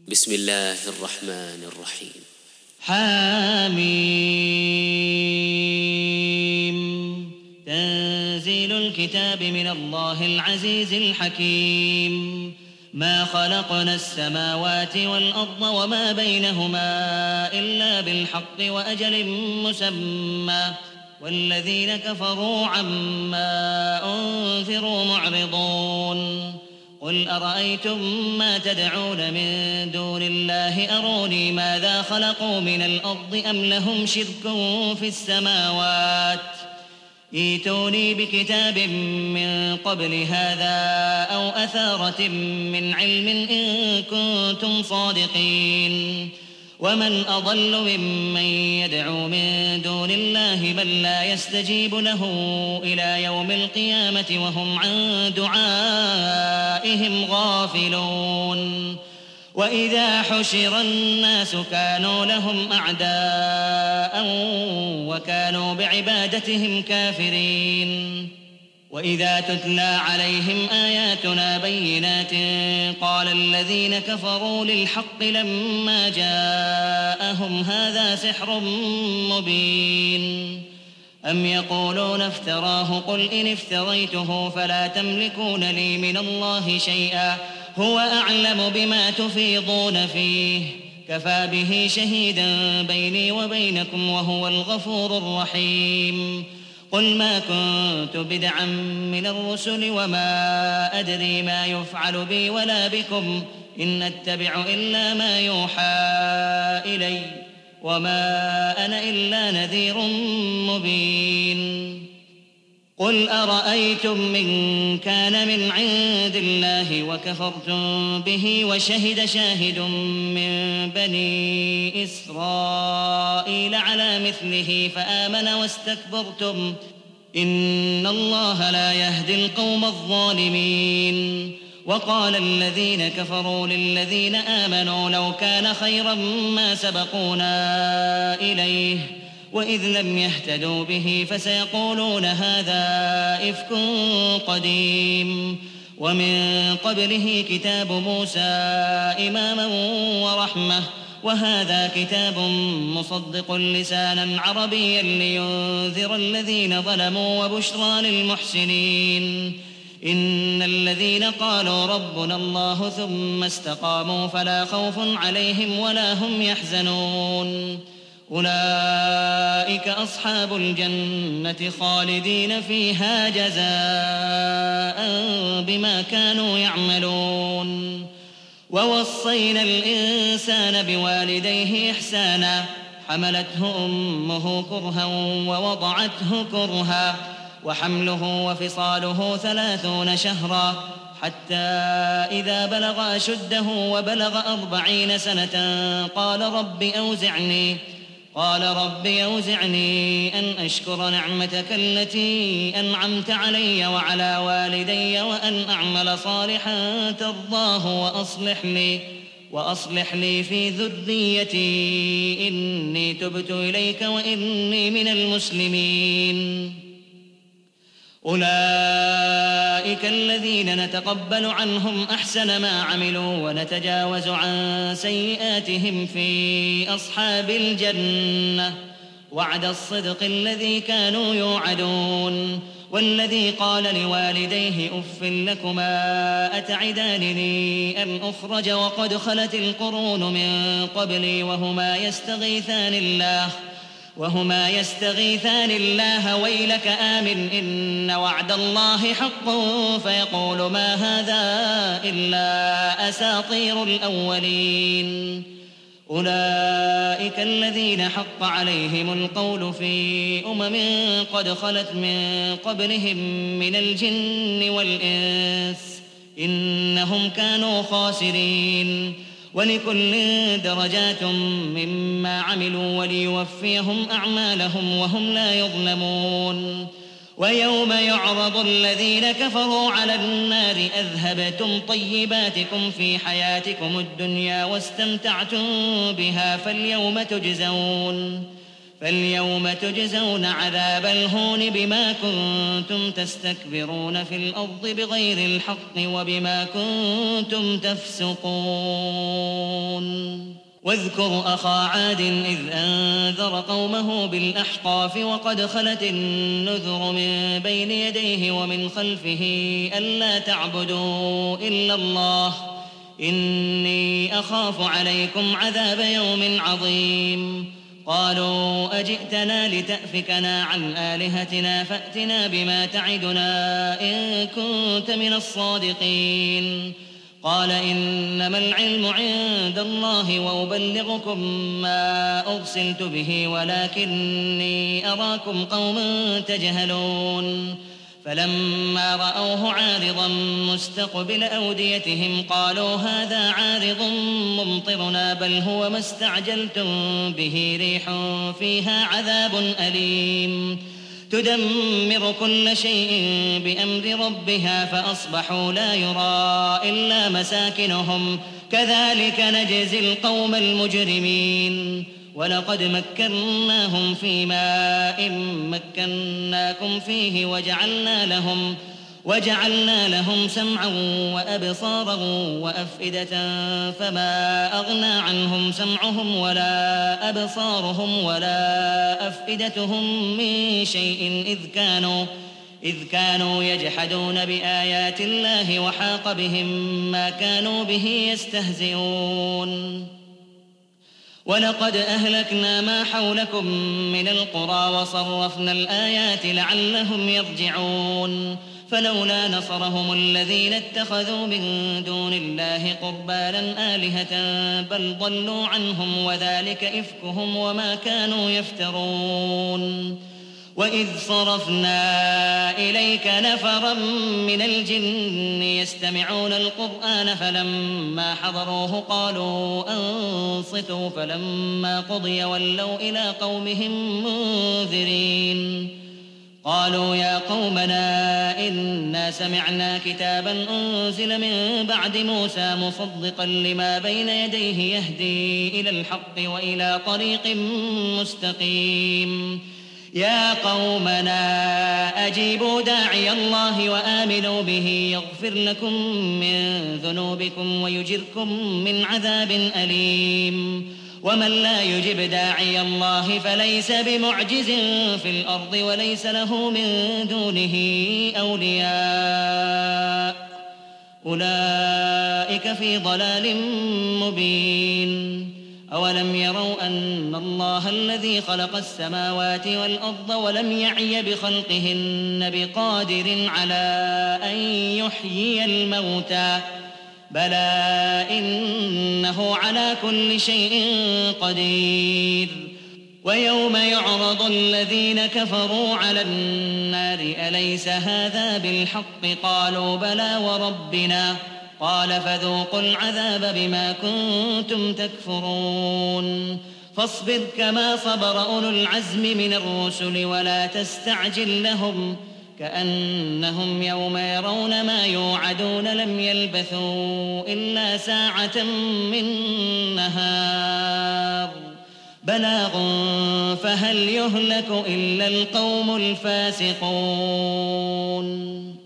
بسم الله الرحمن الرحيم. حاميم. تنزيل الكتاب من الله العزيز الحكيم. ما خلقنا السماوات والأرض وما بينهما إلا بالحق وأجل مسمى والذين كفروا عما أنذروا معرضون. قل أرأيتم ما تدعون من دون الله أروني ماذا خلقوا من الأرض أم لهم شرك في السماوات ائتوني بكتاب من قبل هذا أو أثارة من علم إن كنتم صادقين. ومن أضل ممن يدعو من دون الله من لا يستجيب له إلى يوم القيامة وهم عن دعائهم غافلون. وإذا حشر الناس كانوا لهم أعداء وكانوا بعبادتهم كافرين. وإذا تتلى عليهم آياتنا بينات قال الذين كفروا للحق لما جاءهم هذا سحر مبين. أم يقولون افتراه قل إن افتريته فلا تملكون لي من الله شيئا هو أعلم بما تفيضون فيه كفى به شهيدا بيني وبينكم وهو الغفور الرحيم. قل ما كنت بدعا من الرسل وما أدري ما يفعل بي ولا بكم إن أتبع إلا ما يوحى إلي وما أنا إلا نذير مبين. قل أرأيتم من كان من عند الله وكفرتم به وشهد شاهد من بني إسرائيل على مثله فآمن واستكبرتم إن الله لا يهدي القوم الظالمين. وقال الذين كفروا للذين آمنوا لو كان خيرا ما سبقونا إليه وإذ لم يهتدوا به فسيقولون هذا إفك قديم. ومن قبله كتاب موسى إماما ورحمة وهذا كتاب مصدق لسانا عربيا لينذر الذين ظلموا وبشرى للمحسنين. إن الذين قالوا ربنا الله ثم استقاموا فلا خوف عليهم ولا هم يحزنون. أولئك أصحاب الجنة خالدين فيها جزاء بما كانوا يعملون. ووصينا الإنسان بوالديه إحسانا حملته أمه كرها ووضعته كرها وحمله وفصاله 30 شهرا حتى إذا بلغ أشده وبلغ 40 سنة قال رب أوزعني أن أشكر نعمتك التي أنعمت علي وعلى والدي وأن أعمل صالحا ترضاه وأصلح لي في ذريتي إني تبت إليك وإني من المسلمين. أولئك الذين نتقبل عنهم أحسن ما عملوا ونتجاوز عن سيئاتهم في أصحاب الجنة وعد الصدق الذي كانوا يوعدون. والذي قال لوالديه أف لكما أتعدانني أن أخرج وقد خلت القرون من قبلي وهما يستغيثان الله ويلك آمن إن وعد الله حق فيقول ما هذا إلا أساطير الأولين. أولئك الذين حق عليهم القول في قد خلت من قبلهم من الجن والإنس إنهم كانوا خاسرين. ولكل درجات مما عملوا وليوفيهم أعمالهم وهم لا يظلمون. ويوم يعرض الذين كفروا على النار أذهبتم طيباتكم في حياتكم الدنيا واستمتعتم بها فاليوم تجزون عذاب الهون بما كنتم تستكبرون في الأرض بغير الحق وبما كنتم تفسقون. واذكر أخا عاد إذ أنذر قومه بالأحقاف وقد خلت النذر من بين يديه ومن خلفه ألا تعبدوا إلا الله إني أخاف عليكم عذاب يوم عظيم. قالوا أجئتنا لتأفكنا عن آلهتنا فأتنا بما تعدنا إن كنت من الصادقين. قال إنما العلم عند الله وأبلغكم ما أرسلت به ولكني أراكم قوما تجهلون. فلما رأوه عارضا مستقبل أوديتهم قالوا هذا عارض ممطرنا بل هو ما استعجلتم به ريح فيها عذاب أليم تدمر كل شيء بأمر ربها فأصبحوا لا يرى إلا مساكنهم كذلك نجزي القوم المجرمين. ولقد مكناهم في ماء مكناكم فيه وجعلنا لهم سمعا وأبصارا وأفئدة فما أغنى عنهم سمعهم ولا أبصارهم ولا أفئدتهم من شيء إذ كانوا يجحدون بآيات الله وحاق بهم ما كانوا به يستهزئون. ولقد أهلكنا ما حولكم من القرى وصرفنا الآيات لعلهم يرجعون. فلولا نصرهم الذين اتخذوا من دون الله قربانا آلهة بل ضلوا عنهم وذلك إفكهم وما كانوا يفترون. وإذ صرفنا إليك نفرا من الجن يستمعون القرآن فلما حضروه قالوا أنصتوا فلما قضي ولوا إلى قومهم منذرين. قالوا يا قومنا إنا سمعنا كتابا أنزل من بعد موسى مصدقا لما بين يديه يهدي إلى الحق وإلى طريق مستقيم. يا قومنا أجيبوا داعي الله وآمنوا به يغفر لكم من ذنوبكم ويجركم من عذاب أليم. ومن لا يجب داعي الله فليس بمعجز في الأرض وليس له من دونه أولياء أولئك في ضلال مبين. أولم يروا أن الله الذي خلق السماوات والأرض ولم يعي بخلقهن بقادر على أن يحيي الموتى بلى إنه على كل شيء قدير. ويوم يعرض الذين كفروا على النار أليس هذا بالحق قالوا بلى وربنا قال فذوقوا العذاب بما كنتم تكفرون. فاصبر كما صبر أولو العزم من الرسل ولا تستعجل لهم كأنهم يوم يرون ما يوعدون لم يلبثوا إلا ساعة من نهار بلاغ فهل يهلك إلا القوم الفاسقون.